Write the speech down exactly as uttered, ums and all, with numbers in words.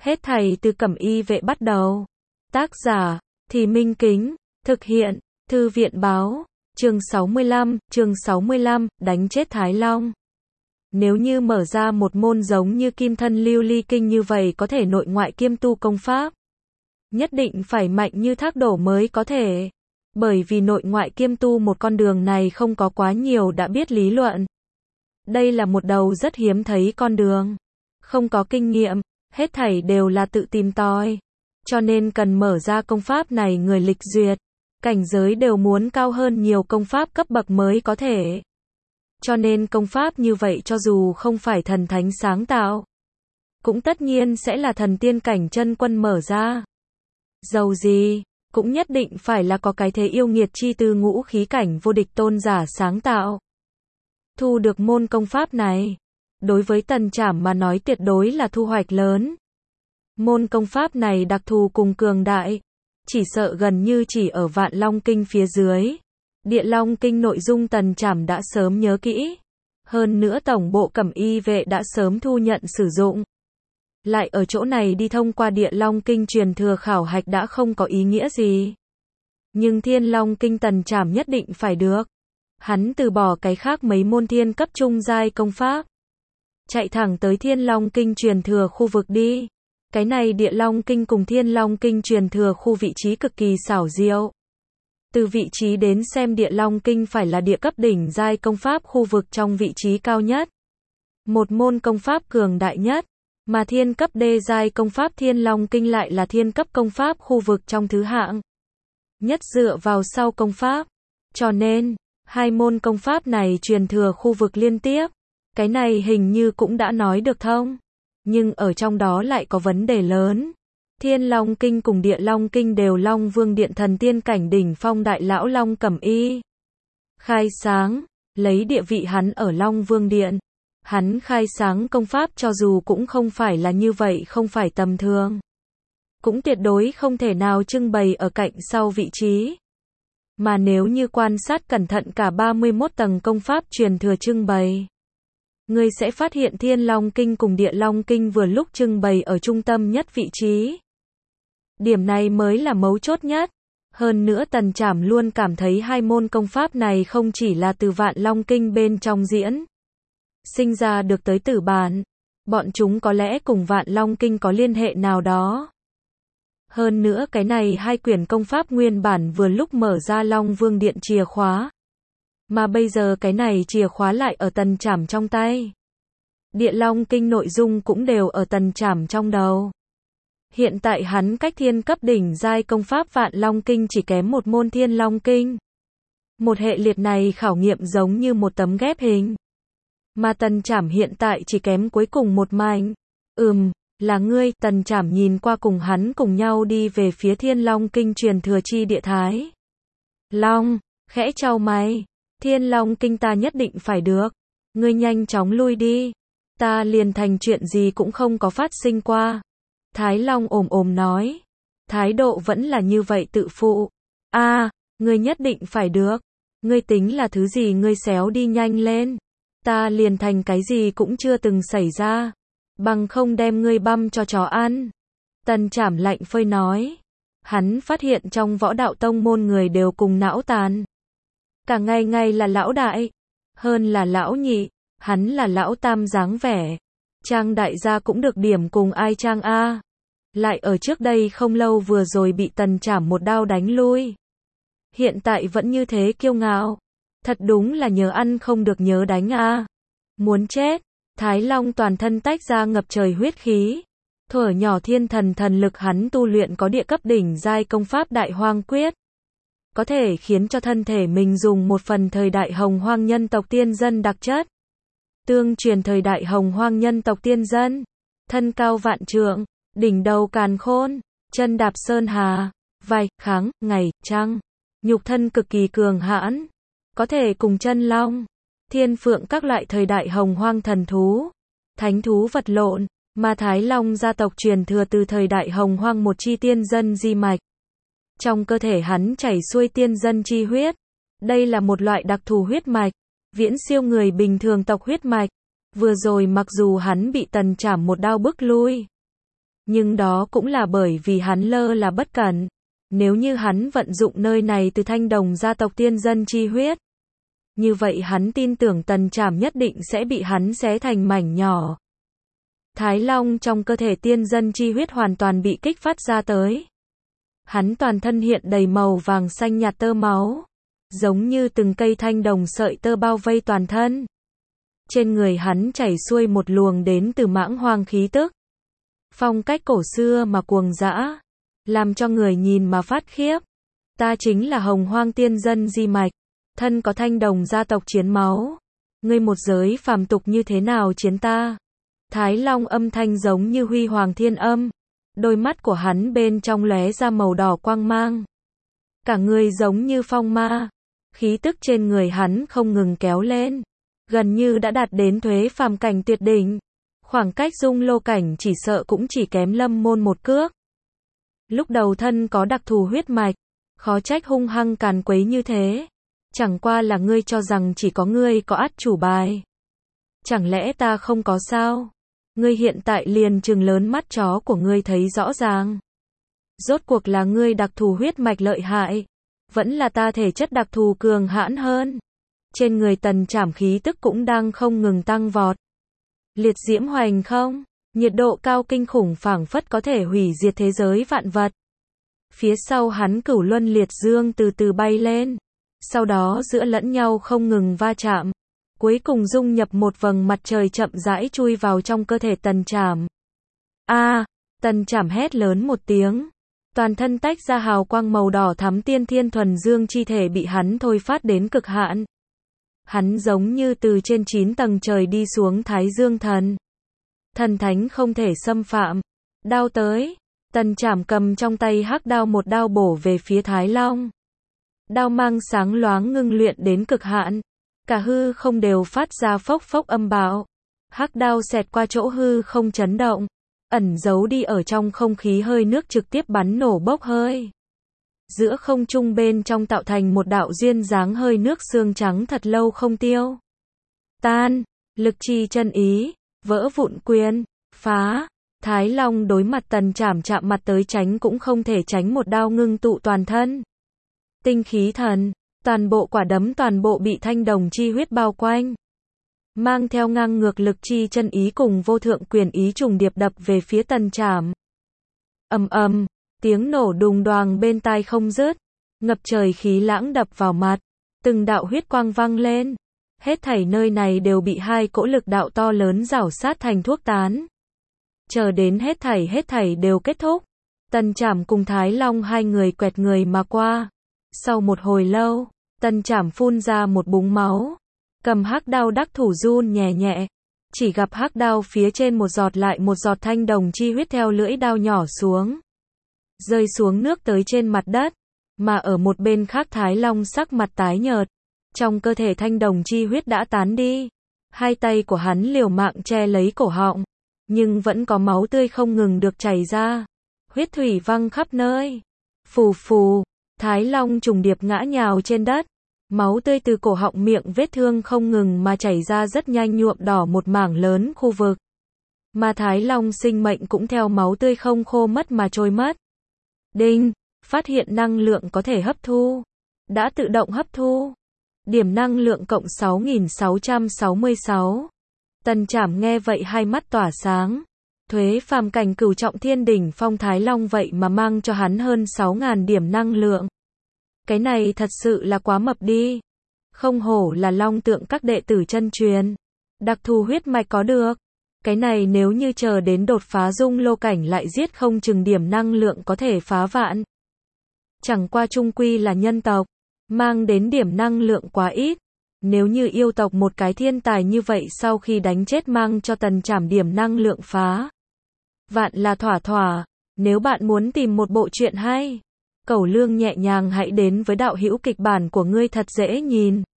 Hết thảy từ Cẩm Y Vệ bắt đầu. Tác giả, Thì Minh Kính, thực hiện, Thư viện báo, chương sáu mươi lăm, chương sáu mươi lăm, đánh chết Thái Long. Nếu như mở ra một môn giống như Kim Thân Lưu Ly Kinh như vậy có thể nội ngoại kiêm tu công pháp. Nhất định phải mạnh như Thác Đổ mới có thể. Bởi vì nội ngoại kiêm tu một con đường này không có quá nhiều đã biết lý luận. Đây là một đầu rất hiếm thấy con đường. Không có kinh nghiệm, hết thảy đều là tự tìm tòi. Cho nên cần mở ra công pháp này người lịch duyệt. Cảnh giới đều muốn cao hơn nhiều công pháp cấp bậc mới có thể. Cho nên công pháp như vậy cho dù không phải thần thánh sáng tạo, cũng tất nhiên sẽ là thần tiên cảnh chân quân mở ra. Dầu gì, cũng nhất định phải là có cái thế yêu nghiệt chi tư ngũ khí cảnh vô địch tôn giả sáng tạo. Thu được môn công pháp này, đối với Tần Trảm mà nói tuyệt đối là thu hoạch lớn. Môn công pháp này đặc thù cùng cường đại, chỉ sợ gần như chỉ ở Vạn Long Kinh phía dưới. Địa Long Kinh nội dung Tần Trảm đã sớm nhớ kỹ. Hơn nữa tổng bộ Cẩm Y Vệ đã sớm thu nhận sử dụng. Lại ở chỗ này đi thông qua Địa Long Kinh truyền thừa khảo hạch đã không có ý nghĩa gì. Nhưng Thiên Long Kinh Tần Trảm nhất định phải được. Hắn từ bỏ cái khác mấy môn thiên cấp trung giai công pháp. Chạy thẳng tới Thiên Long Kinh truyền thừa khu vực đi. Cái này Địa Long Kinh cùng Thiên Long Kinh truyền thừa khu vị trí cực kỳ xảo diệu. Từ vị trí đến xem Địa Long Kinh phải là địa cấp đỉnh giai công pháp khu vực trong vị trí cao nhất. Một môn công pháp cường đại nhất, mà thiên cấp đê giai công pháp Thiên Long Kinh lại là thiên cấp công pháp khu vực trong thứ hạng nhất dựa vào sau công pháp. Cho nên, hai môn công pháp này truyền thừa khu vực liên tiếp. Cái này hình như cũng đã nói được thông. Nhưng ở trong đó lại có vấn đề lớn. Thiên Long Kinh cùng Địa Long Kinh đều Long Vương Điện thần tiên cảnh đỉnh phong đại lão Long Cẩm Y khai sáng, lấy địa vị hắn ở Long Vương Điện. Hắn khai sáng công pháp cho dù cũng không phải là như vậy không phải tầm thường. Cũng tuyệt đối không thể nào trưng bày ở cạnh sau vị trí. Mà nếu như quan sát cẩn thận cả ba mươi mốt tầng công pháp truyền thừa trưng bày, ngươi sẽ phát hiện Thiên Long Kinh cùng Địa Long Kinh vừa lúc trưng bày ở trung tâm nhất vị trí. Điểm này mới là mấu chốt nhất. Hơn nữa Tần Trảm luôn cảm thấy hai môn công pháp này không chỉ là từ Vạn Long Kinh bên trong diễn sinh ra được tới tử bản. Bọn chúng có lẽ cùng Vạn Long Kinh có liên hệ nào đó. Hơn nữa cái này hai quyển công pháp nguyên bản vừa lúc mở ra Long Vương Điện chìa khóa. Mà bây giờ cái này chìa khóa lại ở Tần Trảm trong tay. Địa Long Kinh nội dung cũng đều ở Tần Trảm trong đầu. Hiện tại hắn cách thiên cấp đỉnh giai công pháp Vạn Long Kinh chỉ kém một môn Thiên Long Kinh. Một hệ liệt này khảo nghiệm giống như một tấm ghép hình. Mà Tần Trảm hiện tại chỉ kém cuối cùng một mảnh. Ừm, là ngươi. Tần Trảm nhìn qua cùng hắn cùng nhau đi về phía Thiên Long Kinh truyền thừa chi địa Thái Long, khẽ chau mày. Thiên Long Kinh ta nhất định phải được. Ngươi nhanh chóng lui đi. Ta liền thành chuyện gì cũng không có phát sinh qua. Thái Long ồm ồm nói. Thái độ vẫn là như vậy tự phụ. A, à, ngươi nhất định phải được. Ngươi tính là thứ gì ngươi xéo đi nhanh lên. Ta liền thành cái gì cũng chưa từng xảy ra. Bằng không đem ngươi băm cho chó ăn. Tần Trảm lạnh phơi nói. Hắn phát hiện trong võ đạo tông môn người đều cùng não tàn. Cả ngày ngày là lão đại. Hơn là lão nhị. Hắn là lão tam dáng vẻ. Trang đại gia cũng được điểm cùng ai Trang A. Lại ở trước đây không lâu vừa rồi bị Tần Trảm một đao đánh lui. Hiện tại vẫn như thế kiêu ngạo. Thật đúng là nhớ ăn không được nhớ đánh A. Muốn chết. Thái Long toàn thân tách ra ngập trời huyết khí. Thuở nhỏ thiên thần thần lực hắn tu luyện có địa cấp đỉnh giai công pháp Đại Hoang Quyết. Có thể khiến cho thân thể mình dùng một phần thời đại hồng hoang nhân tộc tiên dân đặc chất. Tương truyền thời đại hồng hoang nhân tộc tiên dân. Thân cao vạn trượng, đỉnh đầu càn khôn, chân đạp sơn hà, vai, kháng, ngày, trăng. Nhục thân cực kỳ cường hãn. Có thể cùng chân long, thiên phượng các loại thời đại hồng hoang thần thú, thánh thú vật lộn. Mà Thái Long gia tộc truyền thừa từ thời đại hồng hoang một chi tiên dân di mạch. Trong cơ thể hắn chảy xuôi tiên dân chi huyết. Đây là một loại đặc thù huyết mạch, viễn siêu người bình thường tộc huyết mạch. Vừa rồi mặc dù hắn bị Tần Trảm một đao bức lui, Nhưng đó cũng là bởi vì hắn lơ là bất cẩn. Nếu như hắn vận dụng nơi này từ thanh đồng gia tộc tiên dân chi huyết, như vậy hắn tin tưởng Tần Trảm nhất định sẽ bị hắn xé thành mảnh nhỏ. Thái Long trong cơ thể tiên dân chi huyết hoàn toàn bị kích phát ra tới. Hắn toàn thân hiện đầy màu vàng xanh nhạt tơ máu, giống như từng cây thanh đồng sợi tơ bao vây toàn thân. Trên người hắn chảy xuôi một luồng đến từ mãng hoang khí tức. Phong cách cổ xưa mà cuồng dã, làm cho người nhìn mà phát khiếp. Ta chính là Hồng Hoang tiên dân di mạch, thân có thanh đồng gia tộc chiến máu. Ngươi một giới phàm tục như thế nào chiến ta? Thái Long âm thanh giống như huy hoàng thiên âm. Đôi mắt của hắn bên trong lóe ra màu đỏ quang mang. Cả người giống như phong ma. Khí tức trên người hắn không ngừng kéo lên. Gần như đã đạt đến thuế phàm cảnh tuyệt đỉnh. Khoảng cách dung lô cảnh chỉ sợ cũng chỉ kém lâm môn một cước. Lúc đầu thân có đặc thù huyết mạch. Khó trách hung hăng càn quấy như thế. Chẳng qua là ngươi cho rằng chỉ có ngươi có át chủ bài. Chẳng lẽ ta không có sao? Ngươi hiện tại liền trừng lớn mắt chó của ngươi thấy rõ ràng. Rốt cuộc là ngươi đặc thù huyết mạch lợi hại, vẫn là ta thể chất đặc thù cường hãn hơn. Trên người Tần Trảm khí tức cũng đang không ngừng tăng vọt. Liệt diễm hoành không, nhiệt độ cao kinh khủng phảng phất có thể hủy diệt thế giới vạn vật. Phía sau hắn cửu luân liệt dương từ từ bay lên, sau đó giữa lẫn nhau không ngừng va chạm. Cuối cùng dung nhập một vầng mặt trời chậm rãi chui vào trong cơ thể Tần Trảm. A, à, Tần Trảm hét lớn một tiếng. Toàn thân tách ra hào quang màu đỏ thắm tiên thiên thuần dương chi thể bị hắn thôi phát đến cực hạn. Hắn giống như từ trên chín tầng trời đi xuống Thái Dương thần. Thần thánh không thể xâm phạm. Đao tới. Tần Trảm cầm trong tay hắc đao một đao bổ về phía Thái Long. Đao mang sáng loáng ngưng luyện đến cực hạn. Cả hư không đều phát ra phốc phốc âm bạo. Hắc đao xẹt qua chỗ hư không chấn động, ẩn giấu đi ở trong không khí hơi nước trực tiếp bắn nổ bốc hơi. Giữa không trung bên trong tạo thành một đạo duyên dáng hơi nước xương trắng thật lâu không tiêu. Tan, lực chi chân ý, vỡ vụn quyền, phá. Thái Long đối mặt Tần Trảm chạm mặt tới tránh cũng không thể tránh một đao ngưng tụ toàn thân. Tinh khí thần. Toàn bộ quả đấm toàn bộ bị thanh đồng chi huyết bao quanh. Mang theo ngang ngược lực chi chân ý cùng vô thượng quyền ý trùng điệp đập về phía Tần Trảm. Ầm ầm, tiếng nổ đùng đoàng bên tai không dứt. Ngập trời khí lãng đập vào mặt. Từng đạo huyết quang vang lên. Hết thảy nơi này đều bị hai cỗ lực đạo to lớn rảo sát thành thuốc tán. Chờ đến hết thảy hết thảy đều kết thúc. Tần Trảm cùng Thái Long hai người quẹt người mà qua. Sau một hồi lâu, Tần Trảm phun ra một búng máu, cầm hắc đao đắc thủ run nhẹ nhẹ, chỉ gặp hắc đao phía trên một giọt lại một giọt thanh đồng chi huyết theo lưỡi đao nhỏ xuống, rơi xuống nước tới trên mặt đất, mà ở một bên khác Thái Long sắc mặt tái nhợt, trong cơ thể thanh đồng chi huyết đã tán đi, hai tay của hắn liều mạng che lấy cổ họng, nhưng vẫn có máu tươi không ngừng được chảy ra, huyết thủy văng khắp nơi, phù phù. Thái Long trùng điệp ngã nhào trên đất, máu tươi từ cổ họng miệng vết thương không ngừng mà chảy ra rất nhanh nhuộm đỏ một mảng lớn khu vực. Mà Thái Long sinh mệnh cũng theo máu tươi không khô mất mà trôi mất. Đinh, phát hiện năng lượng có thể hấp thu. Đã tự động hấp thu. Điểm năng lượng cộng sáu nghìn sáu trăm sáu mươi sáu. Tần Trảm nghe vậy hai mắt tỏa sáng. Thuế phàm cảnh cửu trọng thiên đỉnh phong Thái Long vậy mà mang cho hắn hơn sáu nghìn điểm năng lượng. Cái này thật sự là quá mập đi. Không hổ là long tượng các đệ tử chân truyền. Đặc thù huyết mạch có được. Cái này nếu như chờ đến đột phá dung lô cảnh lại giết không chừng điểm năng lượng có thể phá vạn. Chẳng qua chung quy là nhân tộc. Mang đến điểm năng lượng quá ít. Nếu như yêu tộc một cái thiên tài như vậy sau khi đánh chết mang cho Tần Trảm điểm năng lượng phá vạn là thỏa thỏa. Nếu bạn muốn tìm một bộ truyện hay, Cẩu Lương nhẹ nhàng hãy đến với đạo hữu kịch bản của ngươi thật dễ nhìn.